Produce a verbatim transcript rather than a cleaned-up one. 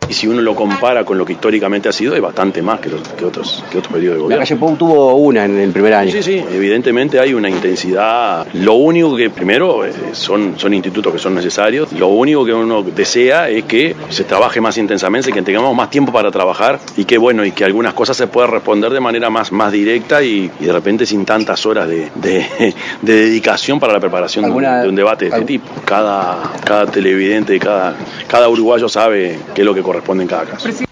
y si uno lo compara con lo que históricamente ha sido, es bastante más que, los, que, otros, que otros periodos de gobierno. La calle Pou tuvo una en el primer año. Sí, sí, evidentemente hay una intensidad. Lo único que, primero, eh, son, son institutos que son necesarios. Lo único que uno desea es que se trabaje más intensamente, que tengamos más tiempo para trabajar y que, bueno, y que algunas cosas se puedan responder de manera más, más directa y, y de repente sin tantas horas de, de, de dedicación para la preparación de un, de un debate de este tipo. Cada, cada televidente, cada, cada uruguayo sabe qué es lo que corresponde en cada caso.